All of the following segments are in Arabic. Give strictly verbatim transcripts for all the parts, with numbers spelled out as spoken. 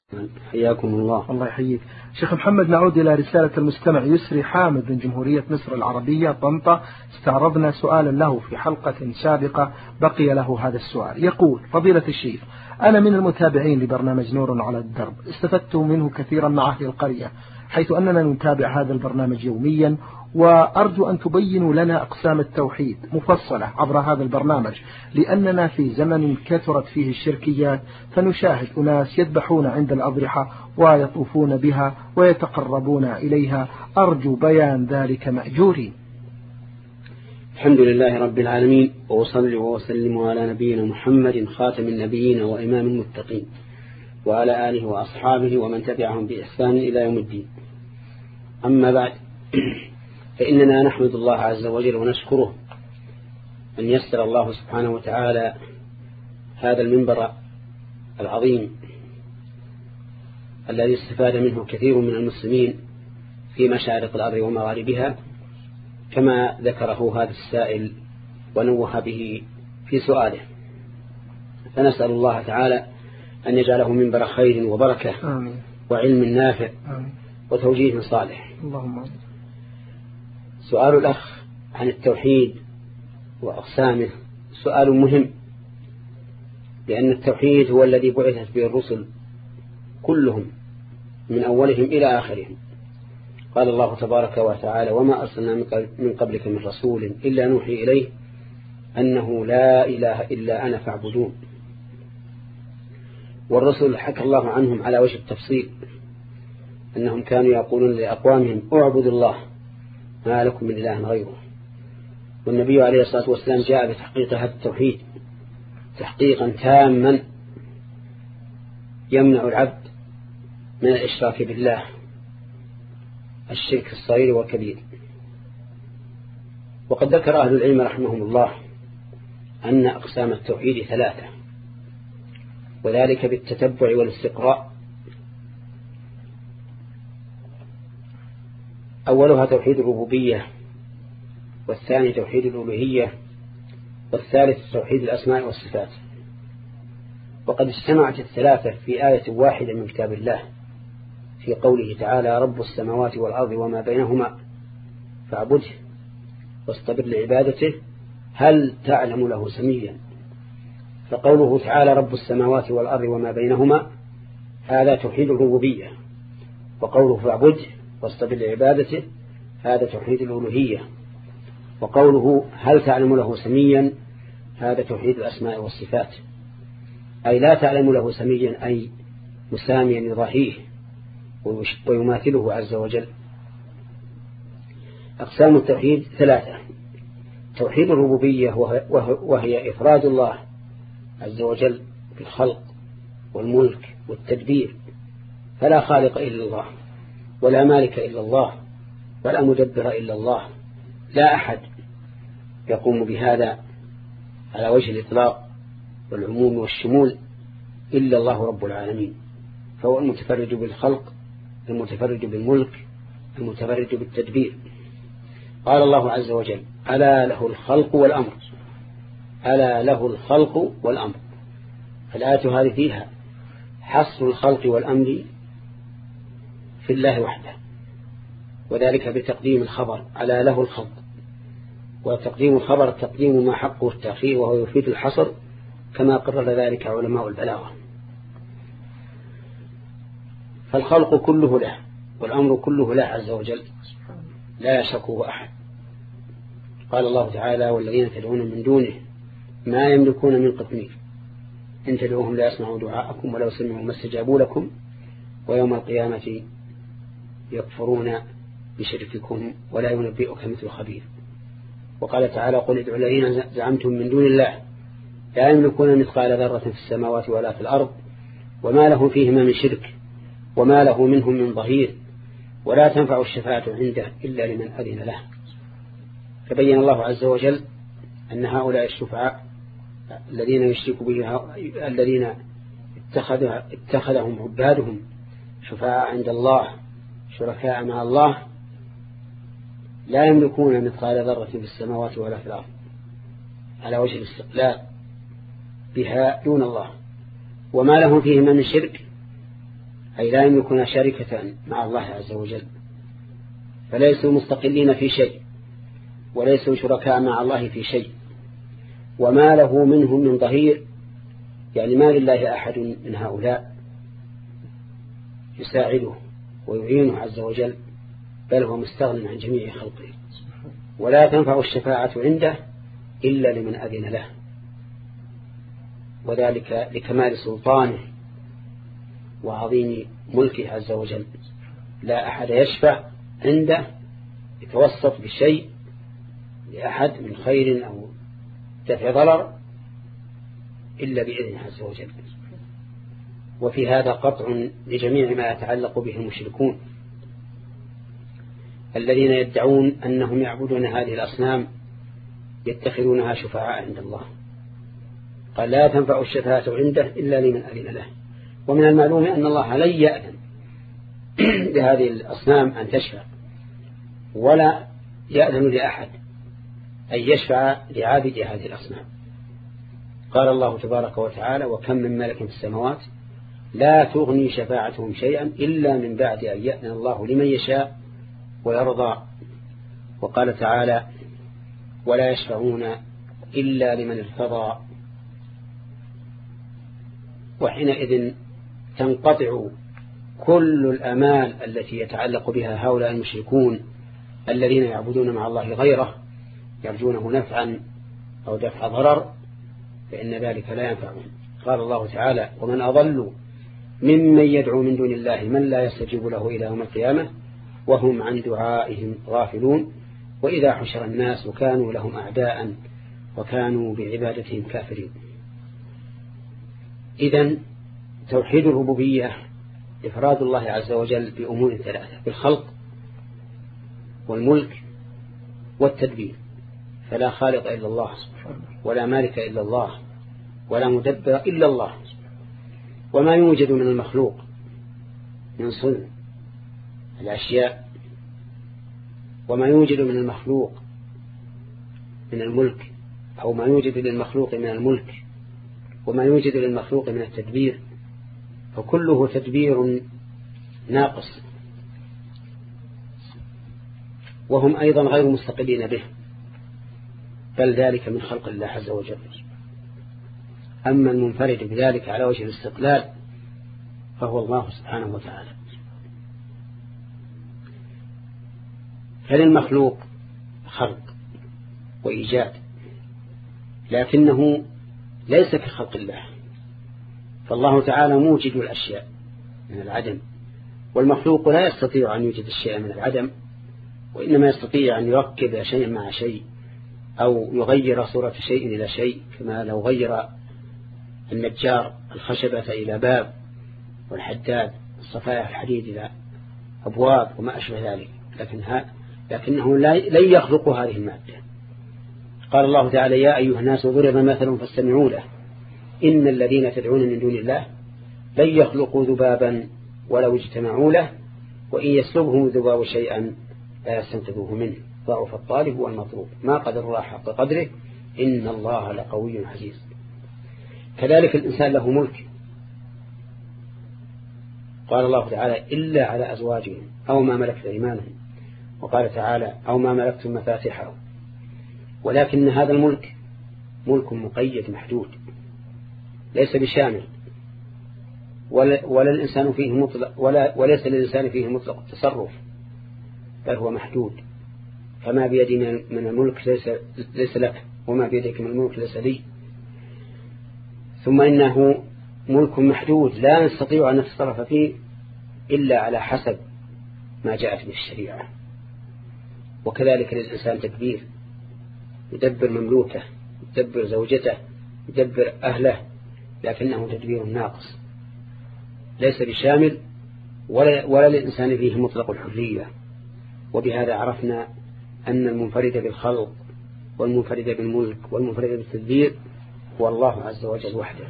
حياكم الله. الله يحييك شيخ محمد. نعود إلى رسالة المستمع يسري حامد من جمهورية مصر العربية طنطا. استعرضنا سؤالا له في حلقة سابقة بقي له هذا السؤال. يقول: فضيلة الشيخ، أنا من المتابعين لبرنامج نور على الدرب، استفدت منه كثيرا مع أهل القرية، حيث أننا نتابع هذا البرنامج يوميا، وأرجو أن تبينوا لنا أقسام التوحيد مفصلة عبر هذا البرنامج، لأننا في زمن كثرت فيه الشركيات، فنشاهد أناس يذبحون عند الأضرحة ويطوفون بها ويتقربون إليها، أرجو بيان ذلك مأجورين. الحمد لله رب العالمين، وأصلي وأسلم على نبينا محمد خاتم النبيين وإمام المتقين، وعلى آله وأصحابه ومن تبعهم بإحسان إلى يوم الدين. أما بعد، فإننا نحمد الله عز وجل ونشكره أن يسر الله سبحانه وتعالى هذا المنبر العظيم الذي استفاد منه كثير من المسلمين في مشارق الأرض ومغاربها، كما ذكره هذا السائل ونوه به في سؤاله. فنسأل الله تعالى أن يجعله منبر خير وبركة آمين. وعلم نافع آمين. وتوجيه صالح. اللهم. سؤال الأخ عن التوحيد وأقسامه سؤال مهم، لأن التوحيد هو الذي بعثت به الرسل كلهم من أولهم إلى آخرهم. قال الله تبارك وتعالى: وما أرسلنا من قبلك من رسول إلا نوحي إليه أنه لا إله إلا أنا فاعبدون. والرسل حكى الله عنهم على وجه التفصيل أنهم كانوا يقولون لأقوامهم: اعبدوا الله ما لكم من إله غيره. والنبي عليه الصلاة والسلام جاء بتحقيق هذا التوحيد تحقيقا تاما يمنع العبد من الإشراك بالله، الشرك الصغير والكبير. وقد ذكر أهل العلم رحمهم الله أن أقسام التوحيد ثلاثة، وذلك بالتتبع والاستقراء. أولها توحيد الربوبية، والثاني توحيد الألوهية، والثالث توحيد الأسماء والصفات. وقد اجتمعت الثلاثة في آية واحدة من كتاب الله في قوله تعالى: رب السماوات والأرض وما بينهما فاعبده واصطبر لعبادته هل تعلم له سميا. فقوله تعالى رب السماوات والأرض وما بينهما هذا توحيد الربوبية، وقوله فاعبده واصطبر لعبادته هذا توحيد الألوهية، وقوله هل تعلم له سميا هذا توحيد الأسماء والصفات، أي لا تعلم له سميا أي مساميا يضاهيه ويماثله عز وجل. أقسام التوحيد ثلاثة: توحيد الربوبية وهي إفراد الله عز وجل بالخلق والملك والتدبير، فلا خالق إلا الله، ولا مالك إلا الله، ولا مدبر إلا الله، لا أحد يقوم بهذا على وجه الإطلاق والعموم والشمول إلا الله رب العالمين، فهو المتفرد بالخلق، المتفرد بالملك، المتفرد بالتدبير. قال الله عز وجل: ألا له الخلق والأمر، ألا له الخلق والأمر. الآية هذه فيها حصر الخلق والأمر في الله وحده، وذلك بتقديم الخبر ألا له الخلق، وتقديم الخبر تقديم ما حقه التأخير وهو يفيد الحصر، كما قرر ذلك علماء البلاغة. فالخلق كله له والأمر كله له عز وجل، لا يشركه أحد. قال الله تعالى: والذين تدعون من دونه ما يملكون من قطمير إن تدعوهم لا يسمعوا دعاءكم ولو سمعوا ما استجابوا لكم ويوم القيامة يكفرون بشرككم ولا ينبئك مثل خبير. وقال تعالى: قل ادعوا الذين زعمتم من دون الله لا يملكون مثقال ذرة في السماوات ولا في الأرض وما له فيهما من شرك وما له منهم من ظهير ولا تنفع الشفاعة عنده إلا لمن أذن له. فبين الله عز وجل أن هؤلاء الشفعاء الذين يشركوا به الذين اتخذهم عبادهم شفعاء عند الله شركاء مع الله لا يملكون مثقال ذرة في السماوات ولا في الأرض، على وجه الاستقلال بها دون الله، وما لهم فيهما من شرك أي لا يملكون شركة مع الله عز وجل، فليسوا مستقلين في شيء وليسوا شركاء مع الله في شيء، وما له منهم من ظهير، يعني ما لله أحد من هؤلاء يساعده ويعينه عز وجل، بل هو مستغن عن جميع خلقه. ولا تنفع الشفاعة عنده إلا لمن أذن له، وذلك لكمال سلطانه وعظيم ملكه عز وجل. لا أحد يشفع عنده يتوسط بشيء لأحد من خير أو دفع ضرر إلا بإذنه عز وجل. وفي هذا قطع لجميع ما يتعلق به المشركون الذين يدعون أنهم يعبدون هذه الأصنام يتخذونها شفعاء عند الله. قال لا تنفع الشفاعة عنده إلا لمن أذن له. ومن المعلوم أن الله لن يأذن لهذه الأصنام أن تشفع، ولا يأذن لأحد أن يشفع لعابد هذه الأصنام. قال الله تبارك وتعالى وكم من ملك في السماوات لا تغني شفاعتهم شيئا إلا من بعد أن يأذن الله لمن يشاء ويرضى. وقال تعالى ولا يشفعون إلا لمن ارتضى. وحينئذ تنقطع كل الأمال التي يتعلق بها هؤلاء المشركون الذين يعبدون مع الله غيره يرجونه نفعا أو دفع ضرر، فإن ذلك لا ينفعهم. قال الله تعالى ومن أضل ممن يدعو من دون الله من لا يستجيب له إلى يوم القيامة وهم عن دعائهم غافلون وإذا حشر الناس كانوا لهم أعداء وكانوا بعبادتهم كافرين. إذن توحيد الربوبية إفراد الله عز وجل بأمور ثلاثة: بالخلق والملك والتدبير. فلا خالق إلا الله ولا مالك إلا الله ولا مدبر إلا الله. وما يوجد من المخلوق من صنع الأشياء وما يوجد من المخلوق من الملك أو ما يوجد للمخلوق من الملك وما يوجد للمخلوق من التدبير فكله تدبير ناقص، وهم أيضا غير مستقلين به، بل ذلك من خلق الله عز وجل. أما المنفرد بذلك على وجه الاستقلال فهو الله سبحانه وتعالى. فللمخلوق خلق وإيجاد لكنه ليس كخلق الله، فالله تعالى موجد الأشياء من العدم، والمخلوق لا يستطيع أن يوجد الشيء من العدم، وإنما يستطيع أن يركب شيء مع شيء أو يغير صورة شيء إلى شيء، كما لو غير النجار الخشبة إلى باب والحداد الصفائح الحديد إلى أبواب وما أشبه ذلك، لكن لكنه لن يخلق هذه المادة. قال الله تعالى يا أيها الناس ضرب مثل فاستمعوا له إن الذين تدعون من دون الله لن يخلقوا ذبابا ولو اجتمعوا له وإن يسلبهم الذباب شيئا لا يستنقذوه منه ضعف الطالب والمطلوب ما قدر الله حق قدره إن الله لقوي عزيز. كذلك الإنسان له ملك، قال الله تعالى إلا على أزواجهم أو ما ملكت أيمانهم، وقال تعالى أو ما ملكتم مفاتحه، ولكن هذا الملك ملك مقيد محدود ليس بشامل، ولا, ولا الإنسان فيه مطلق ولا وليس للإنسان فيه مطلق التصرف، بل هو محدود. فما بيدي من الملك ليس, ليس لك وما بيدك من الملك ليس لي. ثم إنه ملك محدود لا نستطيع أن نتصرف فيه إلا على حسب ما جاءت به الشريعة. وكذلك للإنسان تدبير، يدبر مملوكه، يدبر زوجته، يدبر أهله، لكنه تدبير ناقص ليس بشامل، ولا, ولا للإنسان فيه مطلق الحرية. وبهذا عرفنا أن المنفرد بالخلق والمنفرد بالملك والمنفرد بالتدبير هو الله عز وجل وحده.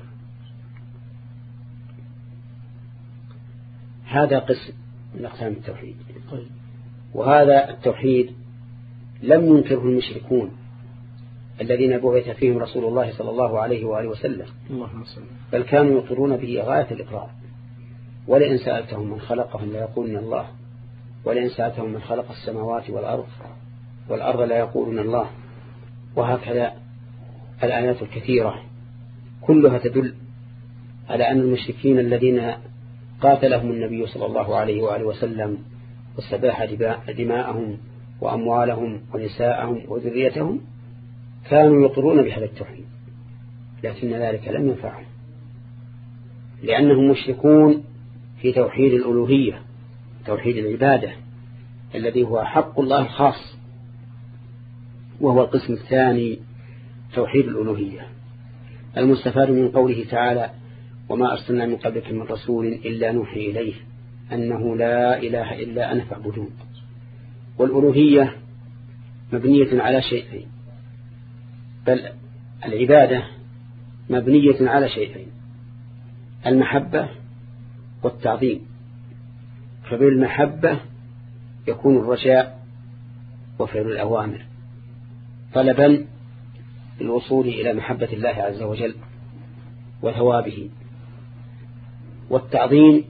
هذا قسم من أقسام التوحيد، وهذا التوحيد لم ينكره المشركون الذين بعث فيهم رسول الله صلى الله عليه وآله وسلم، بل كانوا يقرون به غاية الإقرار، ولئن سألتهم من خلقهم ليقولون الله، ولئن سألتهم من خلق السماوات والأرض والأرض ليقولون الله. وهكذا الآيات الكثيرة كلها تدل على أن المشركين الذين قاتلهم النبي صلى الله عليه وآله وسلم واستباح دماءهم وأموالهم ونساءهم وذريتهم كانوا يقرون بهذا التوحيد، لكن ذلك لم ينفعهم، لأنهم مشركون في توحيد الألوهية، توحيد العبادة الذي هو حق الله الخاص، وهو القسم الثاني توحيد الألوهية. المستفاد من قوله تعالى: وما أرسلنا من قبلك من رسول إلا نوحي إليه أنه لا إله إلا أنا فاعبدون. والألوهية مبنية على شيئين، بل العبادة مبنية على شيئين: المحبة والتعظيم. فبالمحبة يكون الرجاء وفعل الأوامر طلبا للوصول إلى محبة الله عز وجل وثوابه. والتعظيم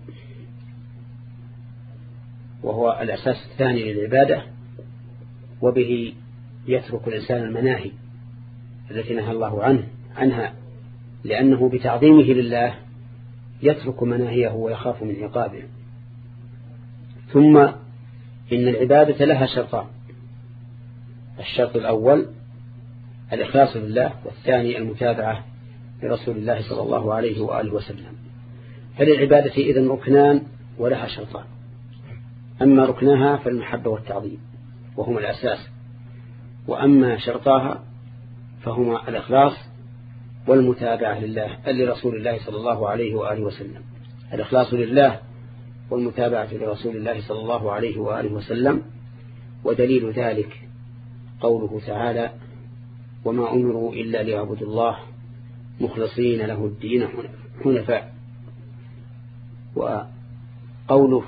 وهو الأساس الثاني للعبادة، وبه يترك الإنسان المناهي التي نهى الله عنه عنها، لأنه بتعظيمه لله يترك مناهيه ويخاف من عقابه. ثم إن العبادة لها شرطان: الشرط الأول الإخلاص لله، والثاني المتابعة لرسول الله صلى الله عليه وآله وسلم. فللعبادة إذن ركنان ولها شرطان: أما ركنها فالمحبة والتعظيم وهما الأساس، وأما شرطاها فهما الإخلاص والمتابعة لله لرسول الله صلى الله عليه وآله وسلم. الإخلاص لله والمتابعة لرسول الله صلى الله عليه وآله وسلم. ودليل ذلك قوله تعالى: وما أمروا إلا ليعبدوا الله مخلصين له الدين حنفاء. وقوله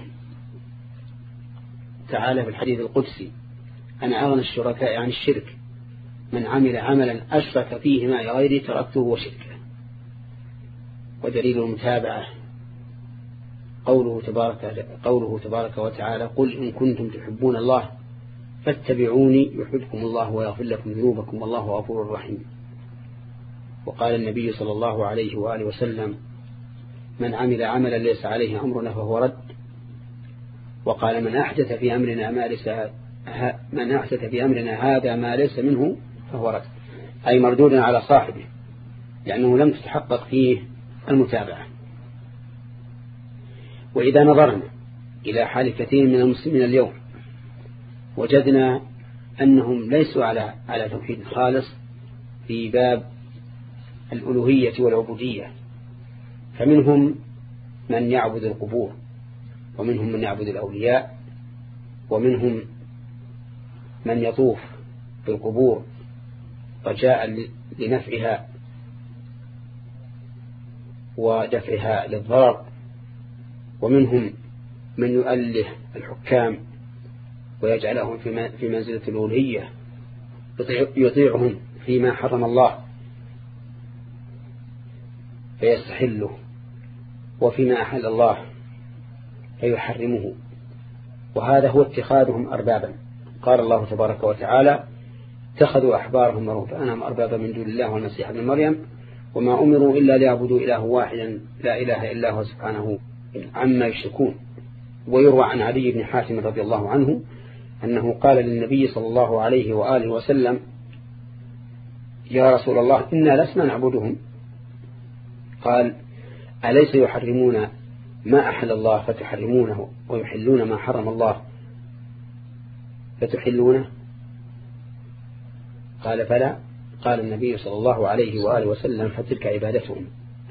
تعالى في الحديث القدسي: أنا أغنى الشركاء عن الشرك، من عمل عملا أشرك فيه معي غيري تركته وشركه. ودليل المتابعة قوله تبارك, قوله تبارك وتعالى: قل إن كنتم تحبون الله فاتبعوني يحبكم الله ويغفر لكم ذنوبكم والله غفور رحيم. وقال النبي صلى الله عليه وآله وسلم: من عمل عملا ليس عليه أمرنا فهو رد. وقال: من أحدث في أمرنا ما ليس من أحدث في أمرنا هذا ما ليس منه فهو رد، أي مردود على صاحبه، لأنه لم تتحقق فيه المتابعة. وإذا نظرنا إلى حال كثير من المسلمين اليوم وجدنا أنهم ليسوا على على توحيد خالص في باب الألوهية والعبودية، فمنهم من يعبد القبور، ومنهم من يعبد الأولياء، ومنهم من يطوف بالقبور رجاء لنفعها ودفعها للضرر، ومنهم من يؤله الحكام ويجعلهم في منزلة الألوهية، يطيعهم فيما حرم الله فيستحله، وفيما أحل الله فيحرمه. وهذا هو اتخاذهم أربابا. قال الله تبارك وتعالى: اتخذوا أحبارهم ورهبانهم أربابا من دون الله والمسيح ابن مريم وما أمروا إلا ليعبدوا إله واحدا لا إله إلا هو سبحانه عما يشركون. ويروى عن علي بن حاتم رضي الله عنه أنه قال للنبي صلى الله عليه وآله وسلم: يا رسول الله إنا لسنا نعبدهم. قال: أليس يحرمون ما أحل الله فتحرمونه ويحلون ما حرم الله فتحلونه؟ قال: بلى. قال النبي صلى الله عليه وآله وسلم: فتلك عبادتهم.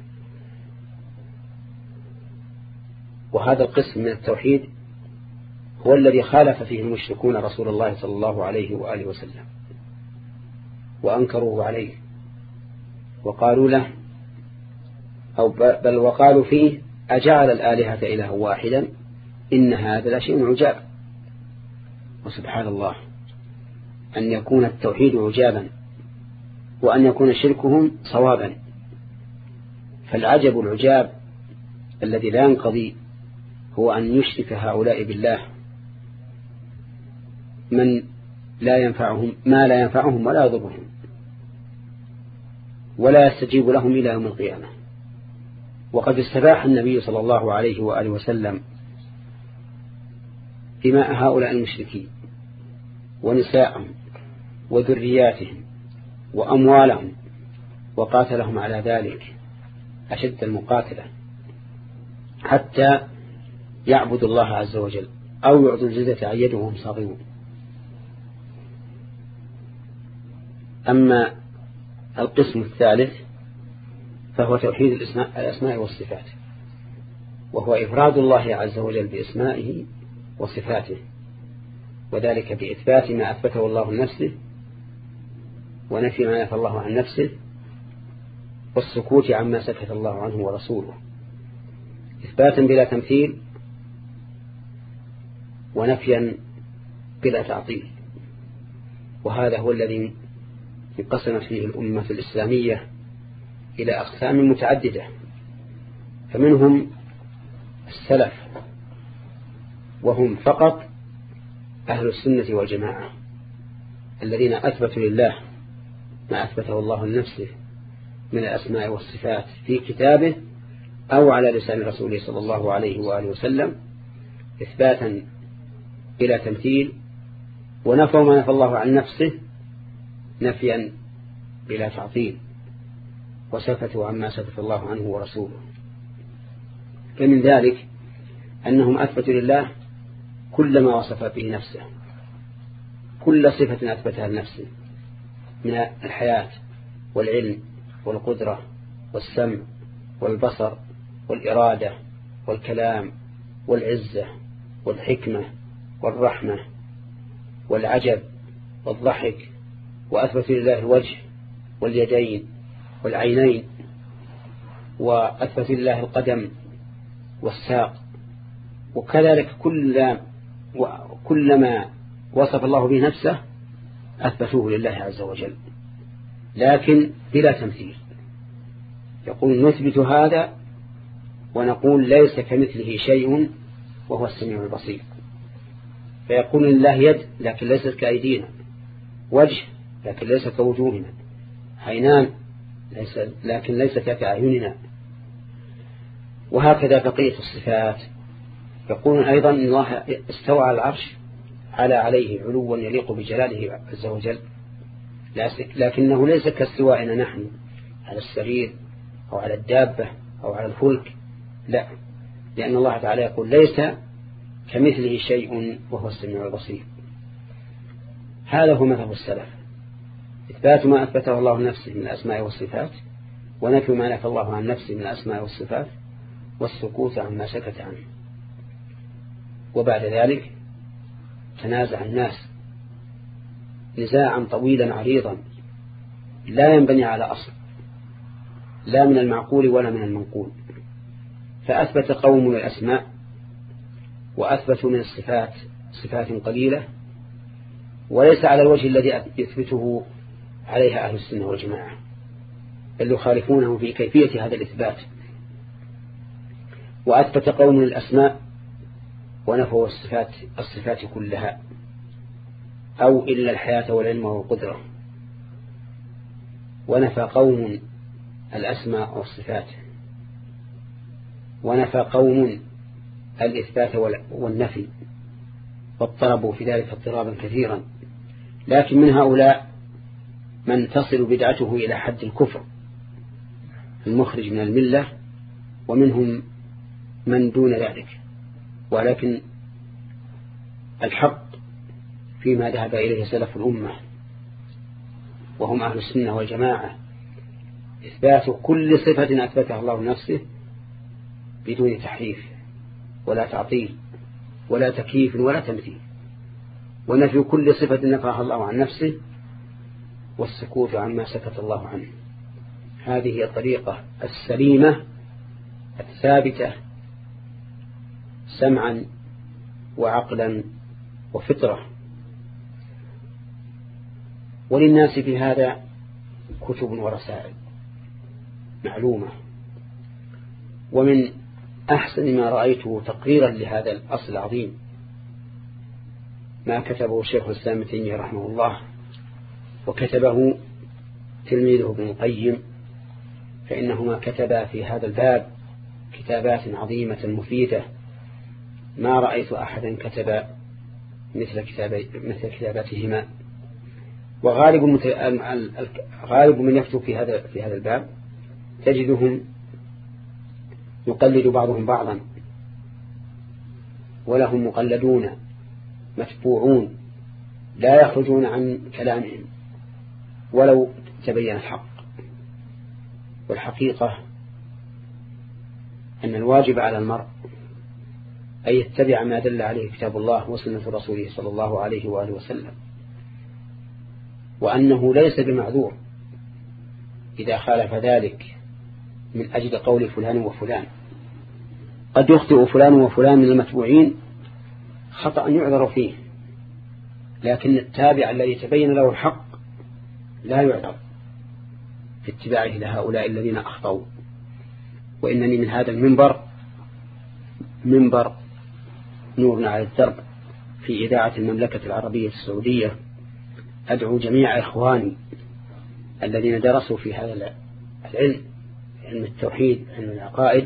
وهذا القسم من التوحيد هو الذي خالف فيه المشركون رسول الله صلى الله عليه وآله وسلم وأنكروه عليه، وقالوا له أو بل وقالوا فيه: أجعل الآلهة إله واحدا إن هذا لشيء عجاب. وسبحان الله أن يكون التوحيد عجابا وأن يكون شركهم صوابا. فالعجب العجاب الذي لا ينقضي هو أن يشرك هؤلاء بالله من لا ينفعهم ما لا ينفعهم ولا يضرهم ولا يستجيب لهم إلى يوم القيامة. وقد استباح النبي صلى الله عليه وآله وسلم دماء هؤلاء المشركين ونساءهم وذرياتهم وأموالهم، وقاتلهم على ذلك أشد المقاتلة حتى يعبدوا الله عز وجل أو يعطوا الجزية عن يد وهم صاغرون. أما القسم الثالث فهو توحيد الأسماء والصفات، وهو إفراد الله عز وجل بأسمائه وصفاته، وذلك بإثبات ما أثبته الله لنفسه ونفي ما نفى الله عن نفسه، والسكوت عما سكت الله عنه ورسوله، إثباتا بلا تمثيل ونفيا بلا تعطيل. وهذا هو الذي انقسمت فيه الأمة الإسلامية إلى أقسام متعددة، فمنهم السلف وهم فقط أهل السنة والجماعة الذين أثبتوا لله ما أثبته الله لنفسه من الأسماء والصفات في كتابه أو على لسان رسوله صلى الله عليه وآله وسلم إثباتا بلا تمثيل، ونفوا ما نفى الله عن نفسه نفيا بلا تعطيل، وسكتوا عما سكت الله عنه ورسوله. فمن ذلك أنهم أثبتوا لله كل ما وصف به نفسه، كل صفة أثبتها لنفسه من الحياة والعلم والقدرة والسمع والبصر والإرادة والكلام والعزة والحكمة والرحمة والعجب والضحك، وأثبت لله الوجه واليدين والعينين، وأثبت لله القدم والساق، وكذلك كل كلما وصف الله به نفسه أثبتوه لله عز وجل، لكن بلا تمثيل. يقول نثبت هذا ونقول ليس كمثله شيء وهو السميع البصير. فيقول لله يد لكن ليست كأيدينا، وجه لكن ليس كوجوهنا، عينان ليس لكن ليست كأعيننا، وهكذا بقية الصفات. يقولون أيضا إن الله استوى على العرش على عليه علوا يليق بجلاله عز وجل، لكنه ليس كاستوائنا نحن على السرير أو على الدابة أو على الفلك، لا، لأن الله تعالى يقول ليس كمثله شيء وهو السميع البصير. هذا هو مذهب السلف، إثبات ما أثبته الله نفسه من الأسماء والصفات، ونفي ما نفى الله عن نفسه من الأسماء والصفات، والسكوت عما سكت عنه. وبعد ذلك تنازع الناس نزاعا طويلا عريضا لا ينبني على أصل، لا من المعقول ولا من المنقول. فأثبت قوم الأسماء وأثبتوا من الصفات صفات قليلة وليس على الوجه الذي يثبته عليها أهل السنة والجماعة، بل يخالفونه في كيفية هذا الإثبات. وأثبت قوم الأسماء ونفوا الصفات الصفات كلها أو إلا الحياة والعلم والقدرة، ونفى قوم الأسماء والصفات، ونفى قوم الإثبات والنفي، واضطربوا في ذلك اضطرابا كثيرا. لكن من هؤلاء من تصل بدعته إلى حد الكفر المخرج من الملة، ومنهم من دون ذلك. ولكن الحق فيما ذهب إليه سلف الأمة وهم أهل السنة والجماعة إثبات كل صفة أثبتها الله لنفسه بدون تحريف ولا تعطيل ولا تكييف ولا تمثيل، ونفي كل صفة نفاها الله عن نفسه، والسكوت عما سكت الله عنه. هذه هي الطريقة السليمة الثابتة سمعا وعقلا وفطرة. وللناس في هذا كتب ورسائل معلومة، ومن أحسن ما رأيته تقريرا لهذا الأصل العظيم ما كتبه شيخ الإسلام ابن تيمية رحمه الله، وكتبه تلميذه ابن القيم، فإنهما كتبا في هذا الباب كتابات عظيمة مفيدة ما رأيت أحدا كتب مثل كتابي مثل كتاباتهما. وغالب غالب من يكتب في هذا في هذا الباب تجدهم يقلد بعضهم بعضا، ولهم مقلدون متبوعون لا يخرجون عن كلامهم ولو تبين الحق. والحقيقة أن الواجب على المرء أن يتبع ما دل عليه كتاب الله وسنة رسوله صلى الله عليه وآله وسلم، وأنه ليس بمعذور إذا خالف ذلك من أجل قول فلان وفلان. قد يخطئ فلان وفلان من المتبوعين خطأ يعذر فيه، لكن التابع الذي تبين له الحق لا يعذر في اتباعه لهؤلاء الذين أخطأوا. وإنني من هذا المنبر منبر نورنا على الدرب في إذاعة المملكة العربية السعودية أدعو جميع إخواني الذين درسوا في هذا العلم، علم التوحيد، علم العقائد،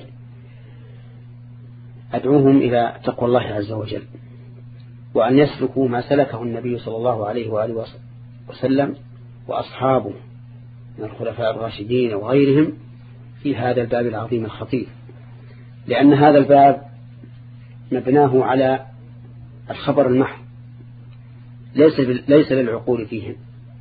أدعوهم إلى تقوى الله عز وجل، وأن يسلكوا ما سلكه النبي صلى الله عليه وآله وسلم وأصحابه من الخلفاء الراشدين وغيرهم في هذا الباب العظيم الخطير، لأن هذا الباب مبناه على الخبر المحض، ليس ليس للعقول فيه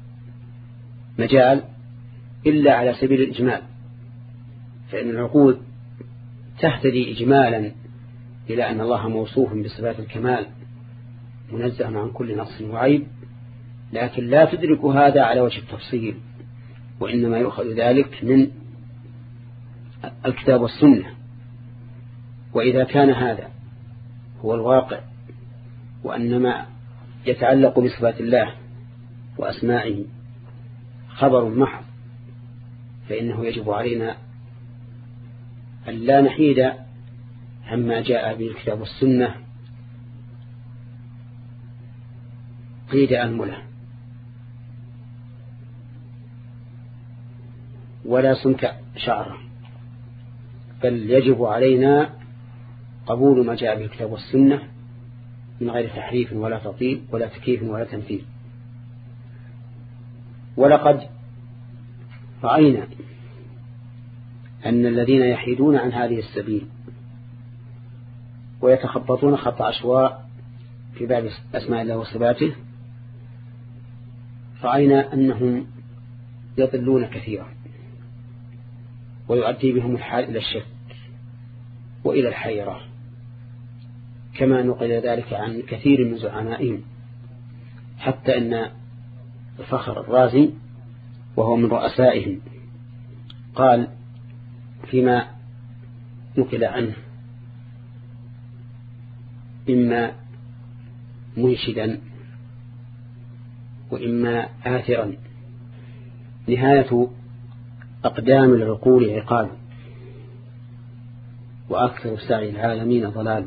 مجال إلا على سبيل الإجمال، فإن العقول تهتدي إجمالا إلى أن الله موصوف بصفات الكمال منزه عن كل نقص وعيب، لكن لا تدرك هذا على وجه التفصيل، وإنما يؤخذ ذلك من الكتاب والسنة. وإذا كان هذا هو الواقع، وأنما يتعلق بصفات الله وأسمائه خبر محض، فإنه يجب علينا أن لا نحيد عما جاء به الكتاب والسنة قيد أنمله ولا سمك شعره، بل يجب علينا قبول ما جاء به الكتاب والسنة من غير تحريف ولا تطيل ولا تكييف ولا تمثيل. ولقد رأينا أن الذين يحيدون عن هذه السبيل ويتخبطون خط عشواء في باب أسماء الله وصفاته، رأينا أنهم يضلون كثيرا ويؤدي بهم الحال إلى الشك وإلى الحيرة، كما نقل ذلك عن كثير من زعمائهم، حتى أن الفخر الرازي وهو من رؤسائهم قال فيما نقل عنه إما منشدا وإما آثرا: نهاية أقدام العقول عقال، وأكثر سعي العالمين ضلال،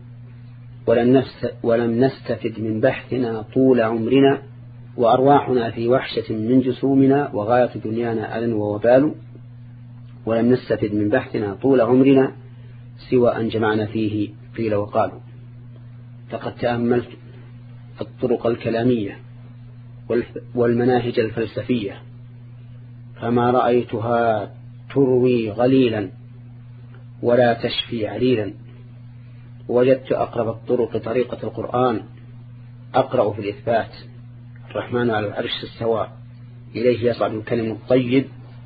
ولم نستفد من بحثنا طول عمرنا، وأرواحنا في وحشة من جسومنا، وغاية دنيانا ألن ووبال، ولم نستفد من بحثنا طول عمرنا سوى أن جمعنا فيه قيل وقالوا. فقد تأملت الطرق الكلامية والمناهج الفلسفية فما رأيتها تروي غليلا ولا تشفي عليلا، وجدت أقرب الطرق طريقة القرآن، أقرأ في الإثبات: الرحمن على العرش استوى إليه يصعد الكلم الطيب،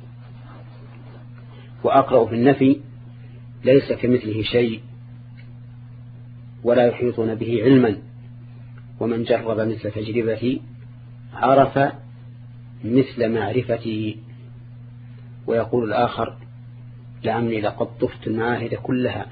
وأقرأ في النفي: ليس كمثله شيء ولا يحيطون به علما، ومن جرب مثل تجربتي عرف مثل معرفتي. ويقول الآخر: لعمري لقد طفت المعاهد كلها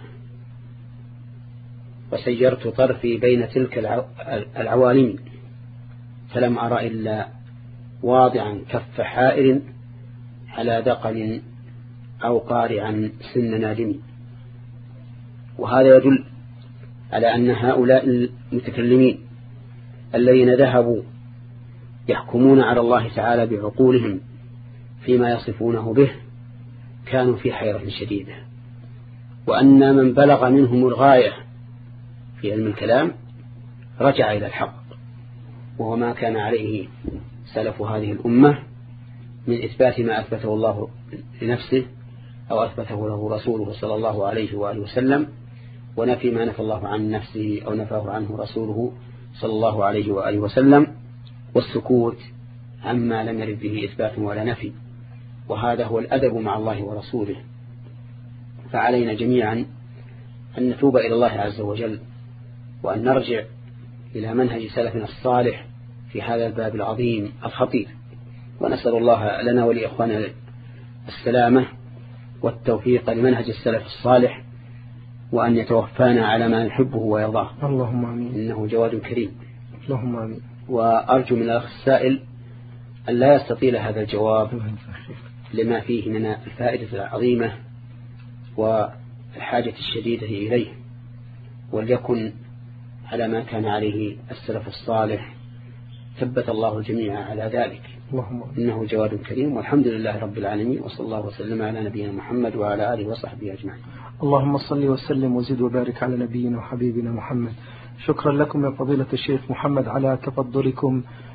وسيرت طرفي بين تلك العوالم، فلم أرى إلا واضعا كف حائر على دقن أو قارعا سن نادم. وهذا يدل على أن هؤلاء المتكلمين الذين ذهبوا يحكمون على الله تعالى بعقولهم فيما يصفونه به كانوا في حيرة شديدة، وأن من بلغ منهم الغاية في علم الكلام رجع إلى الحق، وهو ما كان عليه سلف هذه الأمة من إثبات ما أثبته الله لنفسه أو أثبته له رسوله صلى الله عليه وآله وسلم، ونفي ما نفى الله عن نفسه أو نفاه عنه رسوله صلى الله عليه وآله وسلم، والسكوت عما لم يرد به إثبات ولا نفي. وهذا هو الأدب مع الله ورسوله. فعلينا جميعا أن نتوب إلى الله عز وجل، وأن نرجع إلى منهج سلفنا الصالح في هذا الباب العظيم الخطير، ونسأل الله لنا ولإخواننا السلامة والتوفيق لمنهج السلف الصالح، وأن يتوفانا على ما نحبه ويرضاه. اللهم آمين. إنه جواد كريم. اللهم آمين. وأرجو من الأخ السائل أن لا يستطيل هذا الجواب لما فيه من الفائدة العظيمة والحاجة الشديدة إليه، وليكن على ما كان عليه السلف الصالح، ثبت الله الجميع على ذلك. اللهم إنه جواد كريم، والحمد لله رب العالمين، وصلى الله وسلم على نبينا محمد وعلى آله وصحبه أجمعين. اللهم صل وسلم وزد وبارك على نبينا وحبيبنا محمد. شكرا لكم يا فضيلة الشيخ محمد على تفضلكم